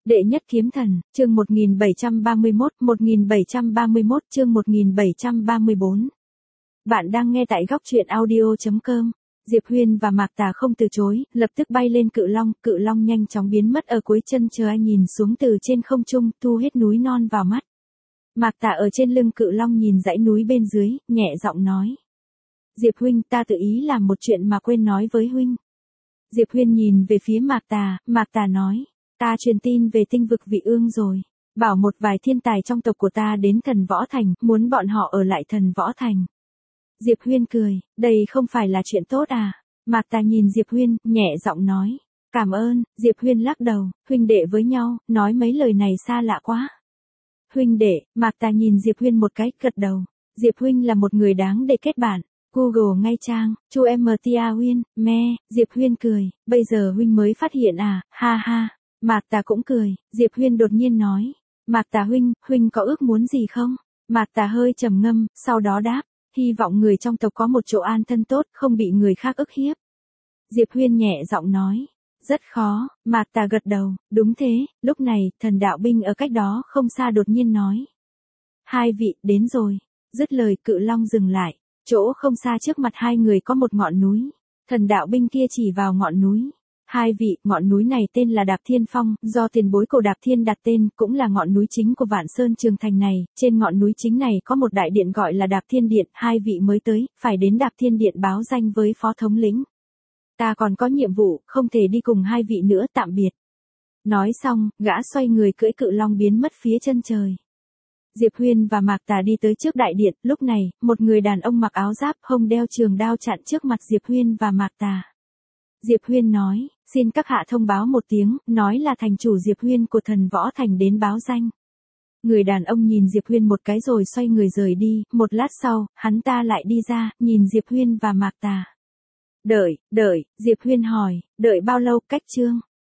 Đệ nhất kiếm thần, chương 1731 chương 1734. Bạn đang nghe tại góc truyện audio.com. Diệp Huyên và Mạc Tà không từ chối, lập tức bay lên cự long nhanh chóng biến mất ở cuối chân trời, nhìn xuống từ trên không trung, thu hết núi non vào mắt. Mạc Tà ở trên lưng cự long nhìn dãy núi bên dưới, nhẹ giọng nói. Diệp huynh, ta tự ý làm một chuyện mà quên nói với huynh. Diệp Huyên nhìn về phía Mạc Tà nói. Ta truyền tin về tinh vực Vị Ương rồi, bảo một vài thiên tài trong tộc của ta đến Thần Võ Thành, muốn bọn họ ở lại Thần Võ Thành. Diệp Huyên cười, đây không phải là chuyện tốt à? Mạc Tà nhìn Diệp Huyên, nhẹ giọng nói, cảm ơn. Diệp Huyên lắc đầu, huynh đệ với nhau, nói mấy lời này xa lạ quá. Huynh đệ, Mạc Tà nhìn Diệp Huyên một cái, gật đầu. Diệp huynh là một người đáng để kết bạn. Google ngay trang, chu MTA Huyên, me. Diệp Huyên cười, bây giờ huynh mới phát hiện à, ha ha. Mạc Tà cũng cười, Diệp Huyên đột nhiên nói. Mạc Tà huynh có ước muốn gì không? Mạc Tà hơi trầm ngâm, sau đó đáp, hy vọng người trong tộc có một chỗ an thân tốt, không bị người khác ức hiếp. Diệp Huyên nhẹ giọng nói, rất khó. Mạc Tà gật đầu, đúng thế. Lúc này, thần đạo binh ở cách đó không xa đột nhiên nói. Hai vị, đến rồi. Dứt lời, cự long dừng lại. Chỗ không xa trước mặt hai người có một ngọn núi. Thần đạo binh kia chỉ vào ngọn núi. Hai vị, ngọn núi này tên là Đạp Thiên Phong, do tiền bối của Đạp Thiên đặt tên, cũng là ngọn núi chính của Vạn Sơn Trường Thành này. Trên ngọn núi chính này có một đại điện gọi là Đạp Thiên Điện, hai vị mới tới, phải đến Đạp Thiên Điện báo danh với phó thống lĩnh. Ta còn có nhiệm vụ, không thể đi cùng hai vị nữa, tạm biệt. Nói xong, gã xoay người cưỡi cự long biến mất phía chân trời. Diệp Huyên và Mạc Tà đi tới trước đại điện, lúc này, một người đàn ông mặc áo giáp, hông đeo trường đao chặn trước mặt Diệp Huyên và Mạc Tà. Diệp Huyên nói, xin các hạ thông báo một tiếng, nói là thành chủ Diệp Huyên của Thần Võ Thành đến báo danh. Người đàn ông nhìn Diệp Huyên một cái rồi xoay người rời đi, một lát sau, hắn ta lại đi ra, nhìn Diệp Huyên và Mạc Tà. Đợi, Diệp Huyên hỏi, đợi bao lâu? Cách chương